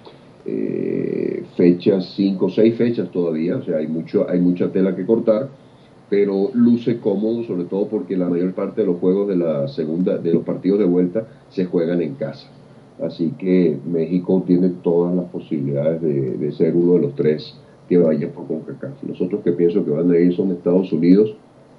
Eh, fechas, cinco o seis fechas todavía, o sea, hay mucho, hay mucha tela que cortar, pero luce cómodo, sobre todo porque la mayor parte de los juegos de la segunda, de los partidos de vuelta, se juegan en casa. Así que México tiene todas las posibilidades de, de ser uno de los tres que vayan por CONCACAF. Los otros que pienso que van a ir son Estados Unidos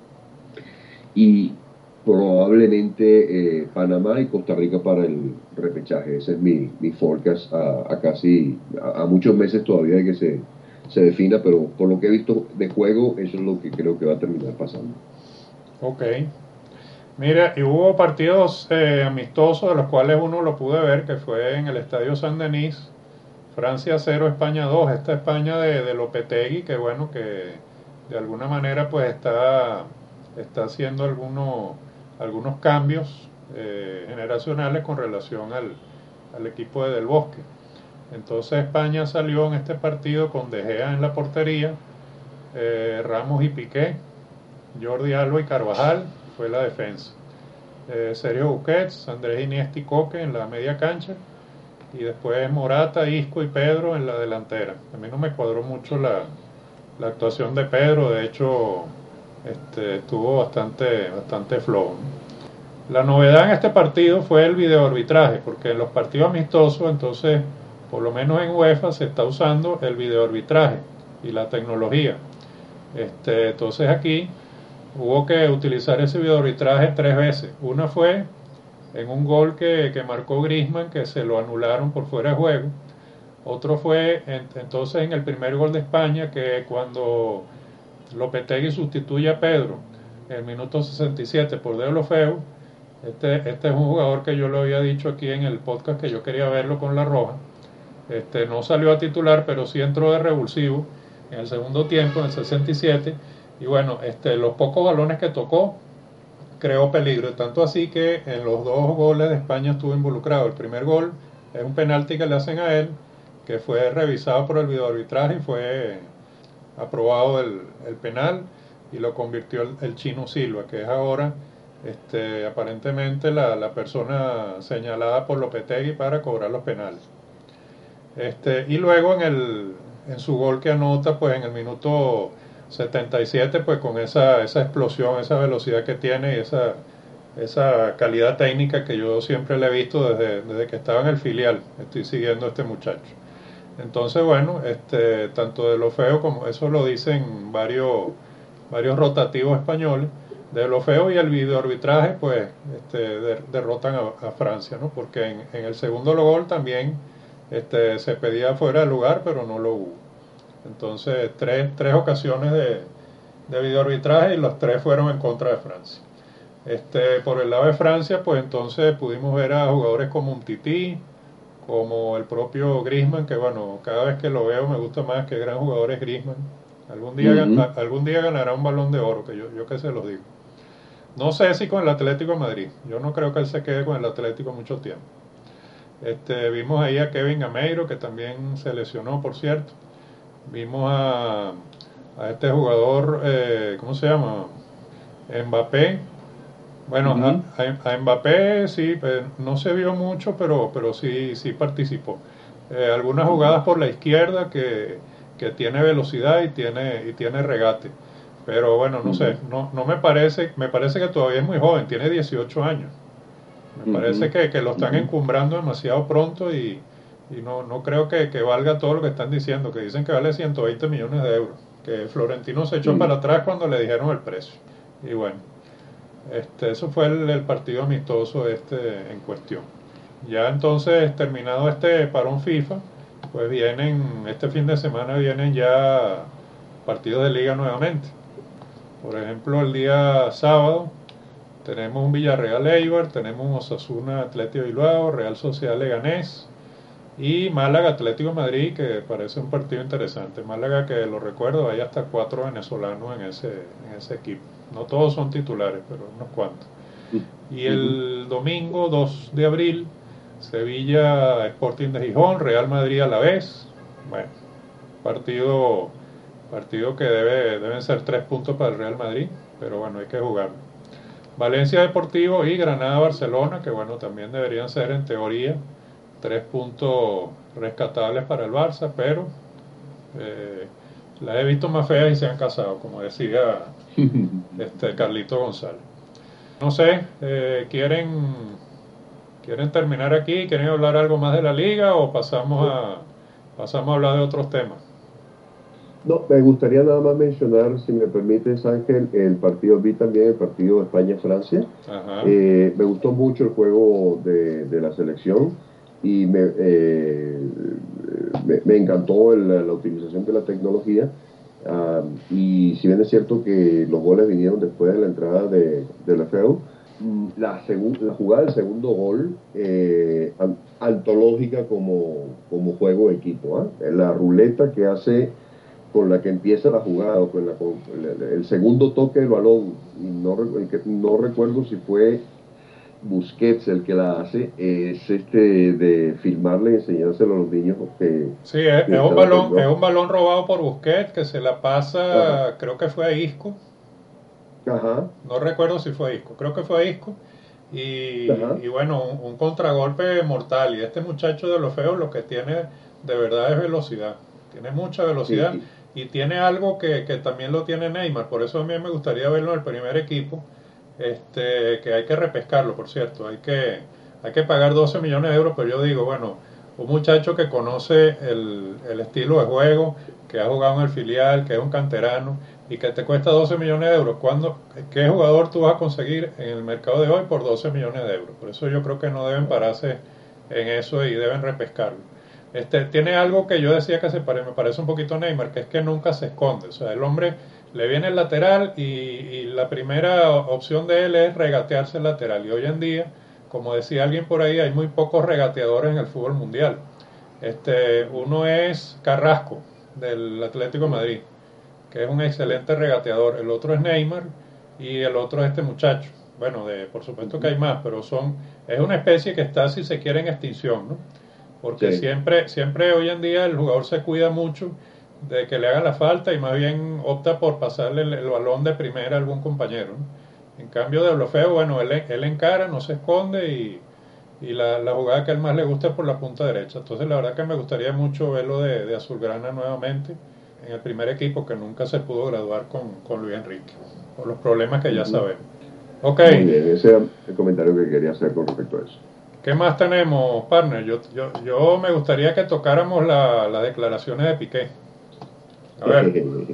y probablemente eh, Panamá y Costa Rica para el repechaje. Ese es mi, mi forecast a, a casi, a, a muchos meses todavía de que se, se defina, pero por lo que he visto de juego, eso es lo que creo que va a terminar pasando. Ok. Mira, y hubo partidos eh, amistosos, de los cuales uno lo pude ver, que fue en el Estadio San Denis, Francia cero, España dos. Esta España de, de Lopetegui, que bueno, que de alguna manera pues está, está haciendo algunos algunos cambios eh, generacionales con relación al, al equipo de Del Bosque. Entonces España salió en este partido con De Gea en la portería, eh, Ramos y Piqué, Jordi Alba y Carvajal fue la defensa, eh, Sergio Busquets, Andrés Iniesta y Coque en la media cancha, y después Morata, Isco y Pedro en la delantera. A mí no me cuadró mucho la, la actuación de Pedro, de hecho Este, estuvo bastante, bastante flojo. La novedad en este partido fue el videoarbitraje, porque en los partidos amistosos, entonces, por lo menos en UEFA se está usando el videoarbitraje y la tecnología. Este, entonces aquí hubo que utilizar ese videoarbitraje tres veces. Una fue en un gol que, que marcó Griezmann, que se lo anularon por fuera de juego. Otro fue en, entonces en el primer gol de España, que cuando Lopetegui sustituye a Pedro en el minuto sesenta y siete por Deulofeu. Este, este es un jugador que yo lo había dicho aquí en el podcast que yo quería verlo con la Roja. Este, no salió a titular, pero sí entró de revulsivo en el segundo tiempo, en el sesenta y siete. Y bueno, este, los pocos balones que tocó creó peligro, tanto así que en los dos goles de España estuvo involucrado. El primer gol es un penalti que le hacen a él, que fue revisado por el videoarbitraje y fue aprobado el, el penal y lo convirtió el, el chino Silva, que es ahora este, aparentemente la, la persona señalada por Lopetegui para cobrar los penales. Este, y luego en, el, en su gol que anota, pues en el minuto setenta y siete, pues con esa, esa explosión, esa velocidad que tiene y esa, esa calidad técnica que yo siempre le he visto desde, desde que estaba en el filial, estoy siguiendo a este muchacho. Entonces, bueno, este, tanto de lo feo como eso lo dicen varios, varios rotativos españoles, de lo feo y el videoarbitraje, pues este, de, derrotan a, a Francia, ¿no? Porque en, en el segundo gol también este, se pedía fuera de lugar, pero no lo hubo. Entonces, tres, tres ocasiones de, de videoarbitraje y los tres fueron en contra de Francia. Este, por el lado de Francia, pues entonces pudimos ver a jugadores como Umtiti, como el propio Griezmann, que bueno, cada vez que lo veo me gusta más, que gran jugador es Griezmann. Algún día, uh-huh. a, algún día ganará un Balón de Oro, que yo, yo que se los digo. No sé si con el Atlético de Madrid, yo no creo que él se quede con el Atlético mucho tiempo. Este, vimos ahí a Kevin Gameiro, que también se lesionó, por cierto. Vimos a, a este jugador, eh, ¿cómo se llama? Mbappé. Bueno, uh-huh. a, a Mbappé sí, pues, no se vio mucho, pero, pero sí, sí participó. Eh, algunas jugadas por la izquierda que, que tiene velocidad y tiene, y tiene regate. Pero bueno, no uh-huh. sé, no, no me parece, me parece que todavía es muy joven, tiene dieciocho años. Me uh-huh. parece que, que lo están uh-huh. encumbrando demasiado pronto y, y no, no creo que, que valga todo lo que están diciendo, que dicen que vale ciento veinte millones de euros, que Florentino se echó uh-huh. para atrás cuando le dijeron el precio. Y bueno, este, eso fue el, el partido amistoso este en cuestión. Ya entonces, terminado este parón FIFA, pues vienen, este fin de semana vienen ya partidos de liga nuevamente. Por ejemplo, el día sábado tenemos un Villarreal Eibar, tenemos un Osasuna Atlético Bilbao, Real Sociedad Leganés y Málaga Atlético de Madrid, que parece un partido interesante. Málaga, que lo recuerdo, hay hasta cuatro venezolanos en ese, en ese equipo. No todos son titulares, pero unos cuantos. Y el domingo dos de abril, Sevilla Sporting de Gijón, Real Madrid a la vez. Bueno, partido, partido que debe, deben ser tres puntos para el Real Madrid, pero bueno, hay que jugar. Valencia Deportivo y Granada Barcelona, que bueno, también deberían ser en teoría tres puntos rescatables para el Barça, pero eh, las he visto más feas y se han casado, como decía este Carlito González. No sé, eh, ¿quieren, ¿quieren terminar aquí? ¿Quieren hablar algo más de la liga o pasamos a, pasamos a hablar de otros temas? No, me gustaría nada más mencionar, si me permites, Ángel, el partido, vi también el partido España-Francia. Eh, me gustó mucho el juego de, de la selección y me, eh, me, me encantó el, la utilización de la tecnología. Uh, y si bien es cierto que los goles vinieron después de la entrada de, de Lefebvre, la, segu- la jugada del segundo gol, eh, an- antológica como, como juego de equipo, ¿eh? La ruleta que hace con la que empieza la jugada, o con, la, con el, el segundo toque del balón, y no, no recuerdo si fue Busquets el que la hace, es este de filmarle y enseñárselo a los niños que, sí, es, que es un balón es un balón robado por Busquets que se la pasa, ajá, creo que fue a Isco. Ajá. No recuerdo si fue a Isco, creo que fue a Isco. Y, y bueno, un, un contragolpe mortal. Y este muchacho de los feos lo que tiene de verdad es velocidad. Tiene mucha velocidad, sí, sí. Y tiene algo que, que también lo tiene Neymar. Por eso a mí me gustaría verlo en el primer equipo. Este, que hay que repescarlo, por cierto. Hay que, hay que pagar doce millones de euros. Pero yo digo, bueno, un muchacho que conoce el, el estilo de juego, que ha jugado en el filial, que es un canterano, y que te cuesta doce millones de euros. ¿Cuándo, ¿Qué jugador tú vas a conseguir en el mercado de hoy por doce millones de euros? Por eso yo creo que no deben pararse en eso y deben repescarlo. Este, tiene algo que yo decía que se pare, me parece un poquito a Neymar, que es que nunca se esconde. O sea, el hombre le viene el lateral y, y la primera opción de él es regatearse el lateral. Y hoy en día, como decía alguien por ahí, hay muy pocos regateadores en el fútbol mundial. Este, uno es Carrasco, del Atlético de Madrid, que es un excelente regateador. El otro es Neymar y el otro es este muchacho. Bueno, de, por supuesto que hay más, pero son es una especie que está, si se quiere, en extinción, ¿no? porque Sí. siempre, siempre hoy en día el jugador se cuida mucho de que le hagan la falta y más bien opta por pasarle el, el balón de primera a algún compañero, ¿no? En cambio de Deulofeu, bueno, él, él encara, no se esconde y, y la, la jugada que a él más le gusta es por la punta derecha. Entonces la verdad que me gustaría mucho verlo de, de Azulgrana nuevamente en el primer equipo, que nunca se pudo graduar con, con Luis Enrique, por los problemas que ya Ujú. sabemos. Ok, Muy bien, ese era el comentario que quería hacer con respecto a eso. ¿qué más tenemos, partner? Yo, yo, yo me gustaría que tocáramos la- las declaraciones de Piqué. A ver,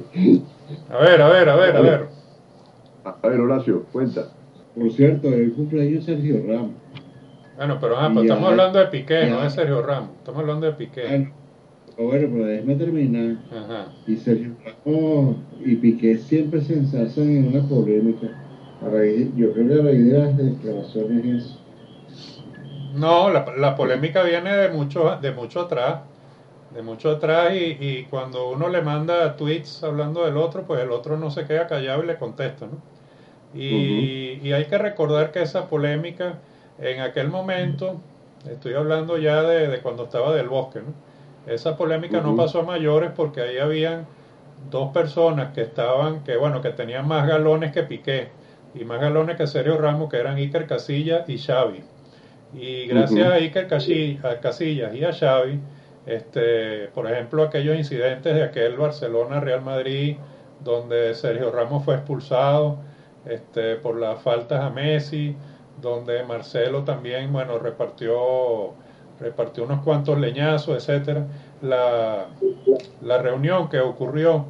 a ver, a ver, a ver, a Vale. ver. A, a ver, Horacio, cuenta. Por cierto, el cumpleaños de Sergio Ramos. Bueno, pero, ah, pero Y estamos ya, hablando de Piqué, no de ya, Sergio Ramos. Estamos hablando de ah, Piqué. no, pero bueno, pero déjeme terminar. Ajá. Y Sergio Ramos y Piqué siempre se ensalzan en una polémica. A raíz, yo creo que a raíz de las declaraciones es No, la, la polémica viene de mucho, de mucho atrás, de mucho atrás y, y cuando uno le manda tweets hablando del otro, pues el otro no se queda callado y le contesta, ¿no? Ujú, Y, y hay que recordar que esa polémica en aquel momento, estoy hablando ya de, de cuando estaba Del Bosque, ¿no? Esa polémica no ujú, pasó a mayores porque ahí habían dos personas que estaban, que bueno, que tenían más galones que Piqué y más galones que Sergio Ramos, que eran Iker Casillas y Xavi. Y gracias a ujú, Iker Casillas y a Xavi, este, por ejemplo, aquellos incidentes de aquel Barcelona-Real Madrid, donde Sergio Ramos fue expulsado este, por las faltas a Messi, donde Marcelo también, bueno, repartió, repartió unos cuantos leñazos, etcétera. La, la reunión que ocurrió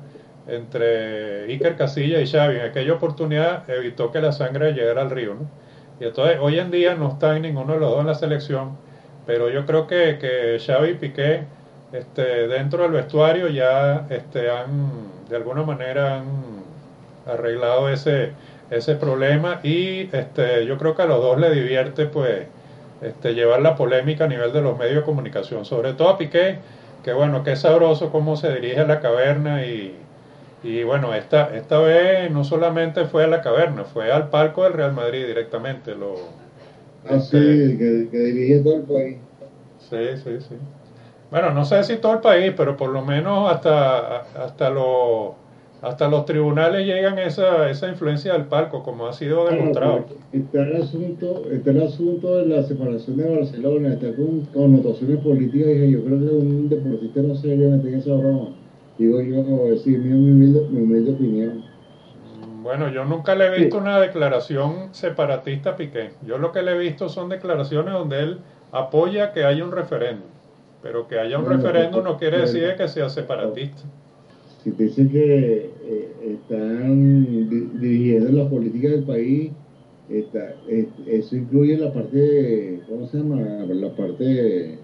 entre Iker Casillas y Xavi en aquella oportunidad evitó que la sangre llegara al río, ¿no? Y entonces hoy en día no está en ninguno de los dos en la selección, pero yo creo que, que Xavi y Piqué este, dentro del vestuario ya este, han de alguna manera han arreglado ese, ese problema y este, yo creo que a los dos le divierte pues este, llevar la polémica a nivel de los medios de comunicación, sobre todo a Piqué, que bueno, que es sabroso cómo se dirige a la caverna y, y bueno, esta, esta vez no solamente fue a la caverna, fue al palco del Real Madrid directamente. Lo, así este, que, que dirige todo el país. sí, sí, sí. Bueno, no sé si todo el país, pero por lo menos hasta, hasta, los, hasta los tribunales llegan esa, esa influencia del palco, como ha sido Bueno, demostrado. pero está el asunto, está el asunto de la separación de Barcelona, está con connotaciones políticas y yo creo que un deportista no se debería meter en esa broma. Digo yo, como decir mi humilde, mi humilde opinión. Bueno, yo nunca le he visto sí, una declaración separatista a Piqué. Yo lo que le he visto son declaraciones donde él apoya que haya un referéndum. Pero que haya un Bueno, referéndum pero, no quiere decir pero, que sea pero, separatista. si te dicen que eh, están di- dirigiendo la política del país, está, es- eso incluye la parte, ¿cómo se llama? La parte,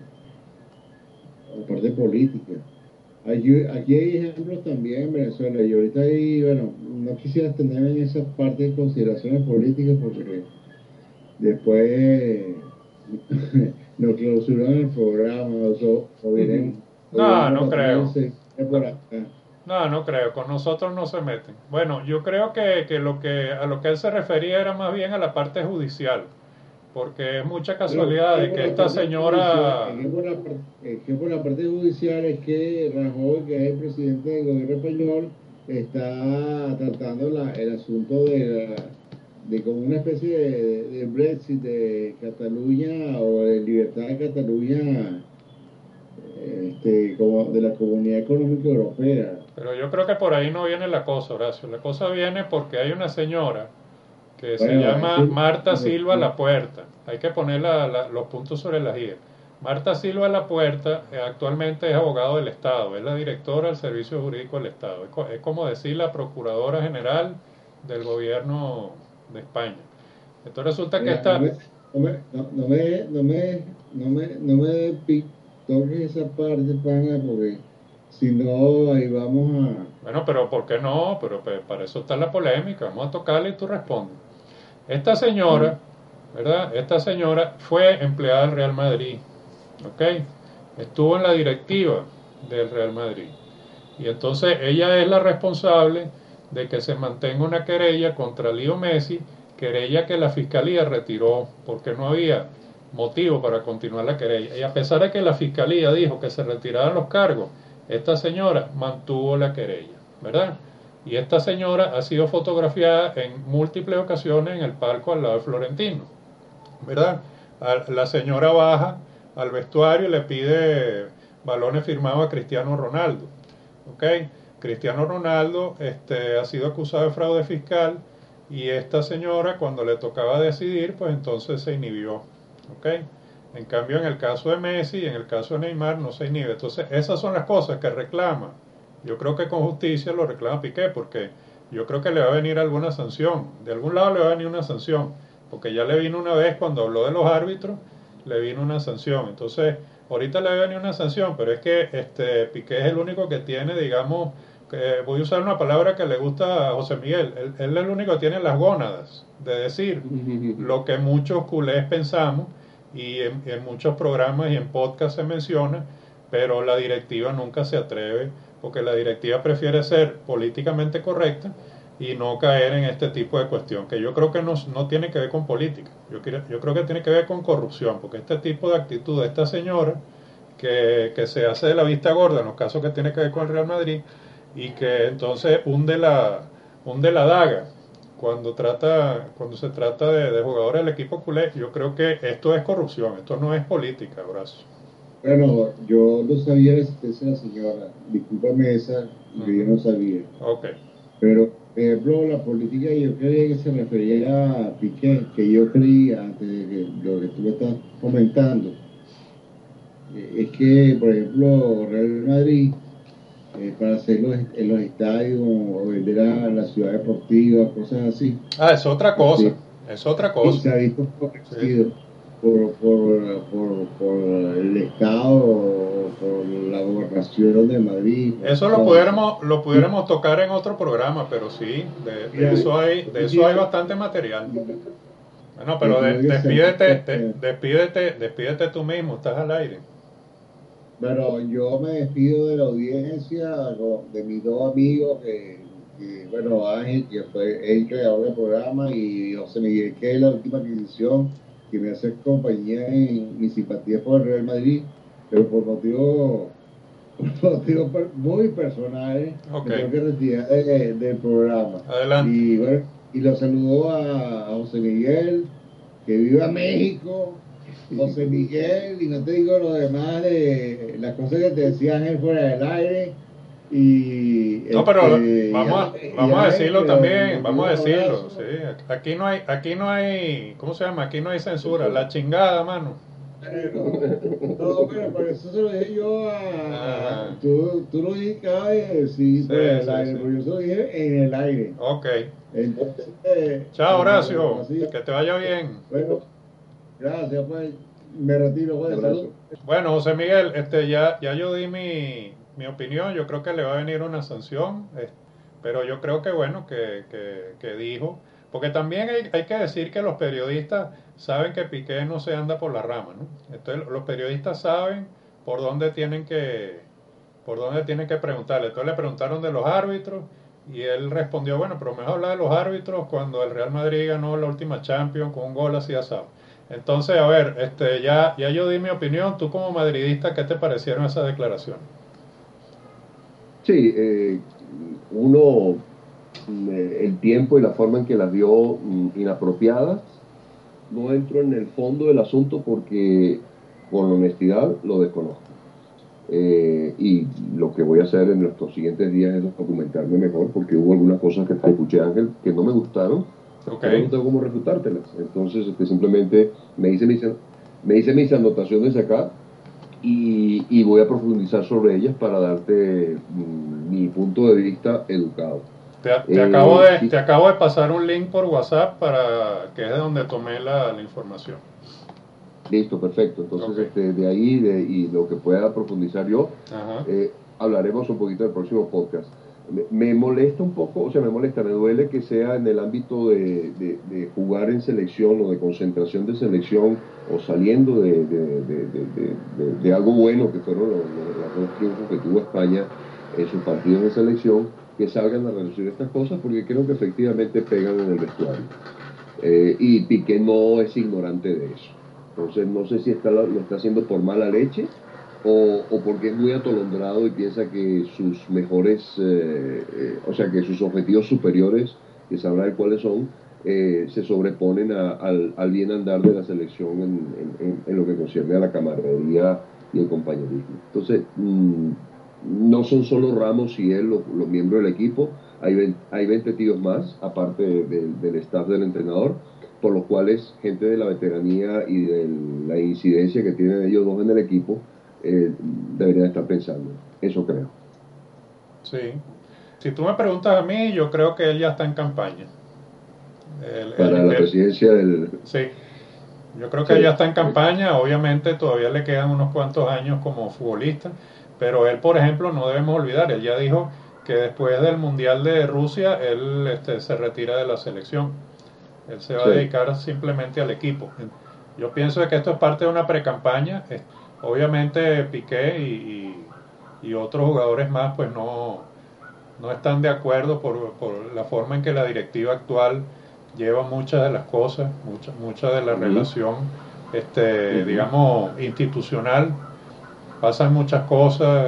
la parte política. Aquí, aquí hay ejemplos también en Venezuela y ahorita ahí, bueno, no quisiera tener en esa parte de consideraciones políticas porque después nos clausuran el programa o, so- o vienen, o No, vienen a no tratar de creo. seguir por No, acá. no, no creo. Con nosotros no se meten. Bueno, yo creo que, que, lo que a lo que él se refería era más bien a la parte judicial. Porque es mucha Bueno, casualidad es que de por que la esta parte judicial, señora... es que por la, par- es que por la parte judicial es que Rajoy, que es el presidente del gobierno español, está tratando la, el asunto de, la- de como una especie de, de Brexit de Cataluña o de libertad de Cataluña, este, como de la Comunidad Económica Europea. Pero yo creo que por ahí no viene la cosa, Horacio. La cosa viene porque hay una señora que se Bueno, eso, llama Marta no, Silva no, Lapuerta. Hay que poner la- la- los puntos sobre las i. Marta Silva Lapuerta eh, actualmente es abogado del Estado, es la directora del Servicio Jurídico del Estado. Es, co- es como decir la Procuradora General del Gobierno de España. Entonces resulta que mira, no esta... me, no me, no, no me, no me, no me, no me pi- toques esa parte, pana, porque si no, ahí vamos a... Bueno, pero ¿por qué no? Pero pues, para eso está la polémica. Vamos a tocarle y tú respondes. Esta Mm. señora, ¿verdad? Esta señora fue empleada del Real Madrid, ¿ok? Estuvo en la directiva del Real Madrid. Y entonces ella es la responsable de que se mantenga una querella contra Leo Messi, querella que la fiscalía retiró porque no había motivo para continuar la querella. Y a pesar de que la fiscalía dijo que se retiraran los cargos, esta señora mantuvo la querella, ¿verdad? Y esta señora ha sido fotografiada en múltiples ocasiones en el palco al lado de Florentino, ¿verdad? La señora baja al vestuario y le pide balones firmados a Cristiano Ronaldo, ¿ok? Cristiano Ronaldo este, ha sido acusado de fraude fiscal y esta señora, cuando le tocaba decidir, pues entonces se inhibió, ¿ok? En cambio, en el caso de Messi y en el caso de Neymar no se inhibe. Entonces, esas son las cosas que reclama. Yo creo que con justicia lo reclama Piqué, porque yo creo que le va a venir alguna sanción. De algún lado le va a venir una sanción, porque ya le vino una vez cuando habló de los árbitros, le vino una sanción. Entonces, ahorita le va a venir una sanción, pero es que este Piqué es el único que tiene, digamos, que voy a usar una palabra que le gusta a José Miguel, él, él es el único que tiene las gónadas de decir lo que muchos culés pensamos, y en, en muchos programas y en podcast se menciona, pero la directiva nunca se atreve, porque la directiva prefiere ser políticamente correcta y no caer en este tipo de cuestión, que yo creo que no, no tiene que ver con política, yo, quiero, yo creo que tiene que ver con corrupción, porque este tipo de actitud de esta señora, que, que se hace de la vista gorda en los casos que tiene que ver con el Real Madrid, y que entonces hunde la, hunde la daga cuando trata cuando se trata de, de jugadores del equipo culé. Yo creo que esto es corrupción, esto no es política, Horacio. Bueno, yo no sabía la existencia de la señora, discúlpame esa, que uh-huh. yo no sabía. Okay. Pero, por ejemplo, la política yo creía que se refería a Piqué, que yo creía, antes de que, lo que tú me estás comentando, es que, por ejemplo, Real Madrid, eh, para hacerlo en los estadios o vender a la ciudad deportiva, cosas así. Ah, es otra cosa, sí. es otra cosa. Y se ha visto favorecido sí. por, por, por, por el Estado o por la gobernación de Madrid. Eso lo pudiéramos, lo pudiéramos tocar en otro programa, pero sí, de, de eso hay, de eso hay bastante material. Bueno, pero de, despídete, de, despídete, despídete tú mismo, estás al aire. Bueno, yo me despido de la audiencia, de mis dos amigos, que, que bueno, Ángel, que fue el creador del programa, y José Miguel, que es la última adquisición, que me hace compañía en mi simpatía por el Real Madrid, pero por motivos, por motivos muy personales, okay. me tengo que retirar de, del programa. Adelante. Y bueno, y lo saludo a, a José Miguel, que viva México. José Miguel, y no te digo lo demás de las cosas que te decía Ángel fuera del aire. Y no, pero este, vamos, ya, vamos ya a decirlo pero, también, vamos a decirlo. Sí. Aquí no hay, aquí no hay, ¿cómo se llama? Aquí no hay censura, la chingada, mano. No, pero por eso se lo dije yo a. a tú, tú lo dijiste cada vez, sí, sí, fuera del sí, aire, sí. Pero yo se lo dije en el aire. Ok. Entonces, eh, chao, Horacio, que te vaya bien. Bueno, gracias, pues. Me retiro, pues. Salud. Bueno, José Miguel, este, ya, ya yo di mi, mi opinión. Yo creo que le va a venir una sanción, eh, pero yo creo que, bueno, que, que, que dijo. Porque también hay, hay que decir que los periodistas saben que Piqué no se anda por la rama, ¿no? Entonces, los periodistas saben por dónde tienen que, por dónde tienen que preguntarle. Entonces, le preguntaron de los árbitros. Y él respondió, bueno, pero mejor hablar de los árbitros cuando el Real Madrid ganó la última Champions con un gol así asado. Entonces, a ver, este, ya, ya yo di mi opinión. Tú como madridista, ¿qué te parecieron esas declaraciones? Sí, eh, uno, eh, el tiempo y la forma en que las dio mm, inapropiadas. No entro en el fondo del asunto porque, con honestidad, lo desconozco. Eh, y lo que voy a hacer en nuestros siguientes días es documentarme mejor, porque hubo algunas cosas que te escuché, Ángel, que no me gustaron. Okay. No tengo cómo refutártelas. Entonces, este, simplemente me hice mis, me hice mis anotaciones acá y, y voy a profundizar sobre ellas para darte mm, mi punto de vista educado. Te, te, eh, acabo de, sí. te acabo de pasar un link por WhatsApp para que es de donde tomé la, la información. Listo, perfecto. Entonces, okay. este, de ahí de, y lo que pueda profundizar yo, eh, hablaremos un poquito del próximo podcast. Me, me molesta un poco, o sea, me molesta, me duele que sea en el ámbito de, de, de jugar en selección o de concentración de selección o saliendo de, de, de, de, de, de, de algo bueno que fueron los, los dos triunfos que tuvo España en sus partidos de selección, que salgan a reducir estas cosas porque creo que efectivamente pegan en el vestuario. Eh, y Piqué no es ignorante de eso. Entonces no sé si está, lo está haciendo por mala leche o, o porque es muy atolondrado y piensa que sus mejores, eh, eh, o sea, que sus objetivos superiores, que sabrá de cuáles son, eh, se sobreponen a, al, al bien andar de la selección en, en, en, lo que concierne a la camaradería y el compañerismo. Entonces, mmm, no son solo Ramos y él los, los miembros del equipo, hay, hay veinte tíos más, aparte de, de, del staff del entrenador, por los cuales gente de la veteranía y de la incidencia que tienen ellos dos en el equipo eh, deberían estar pensando. Eso creo. Sí. Si tú me preguntas a mí, yo creo que él ya está en campaña. El, Para el, la presidencia el, del... Sí. Yo creo que sí, él ya está en campaña. Obviamente todavía le quedan unos cuantos años como futbolista, pero él, por ejemplo, no debemos olvidar, él ya dijo que después del Mundial de Rusia, él este, se retira de la selección. Él se va sí. a dedicar simplemente al equipo. Yo pienso que esto es parte de una pre-campaña. Obviamente Piqué y, y, y otros jugadores más pues no, no están de acuerdo por, por la forma en que la directiva actual lleva muchas de las cosas, mucha, mucha de la uh-huh. relación este, uh-huh. digamos institucional. Pasan muchas cosas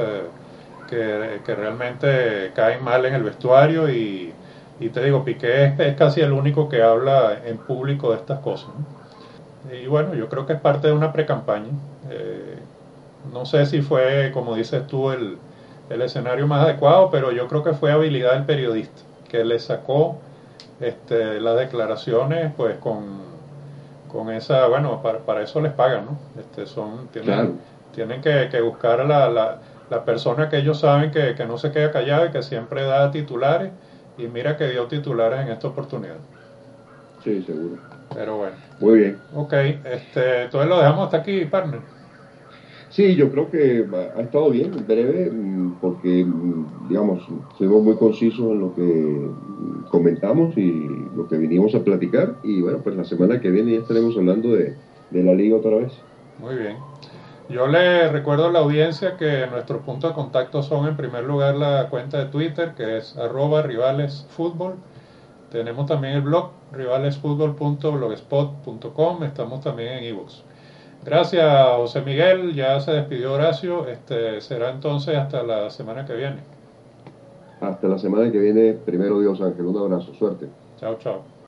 que, que realmente caen mal en el vestuario y Y te digo, Piqué es, es casi el único que habla en público de estas cosas, ¿no? Y bueno, yo creo que es parte de una pre-campaña. Eh, no sé si fue, como dices tú, el, el escenario más adecuado, pero yo creo que fue habilidad del periodista, que le sacó este, las declaraciones pues con, con esa, bueno, para, para eso les pagan, ¿no? Este, son, tienen, claro. tienen que, que buscar a la, la, la persona que ellos saben que, que no se queda callada y que siempre da titulares. Y mira que dio titulares en esta oportunidad. Sí, seguro. Pero bueno. Muy bien. Ok, este, entonces lo dejamos hasta aquí, partner. Sí, yo creo que ha estado bien, breve, porque, digamos, fuimos muy concisos en lo que comentamos y lo que vinimos a platicar. Y bueno, pues la semana que viene ya estaremos hablando de, de la liga otra vez. Muy bien. Yo le recuerdo a la audiencia que nuestros puntos de contacto son en primer lugar la cuenta de Twitter, que es arroba rivalesfutbol. Tenemos también el blog rivalesfutbol punto blogspot punto com. Estamos también en iVoox. Gracias, José Miguel. Ya se despidió Horacio. Este, será entonces hasta la semana que viene. Hasta la semana que viene. Primero Dios, Ángel. Un abrazo. Suerte. Chao, chao.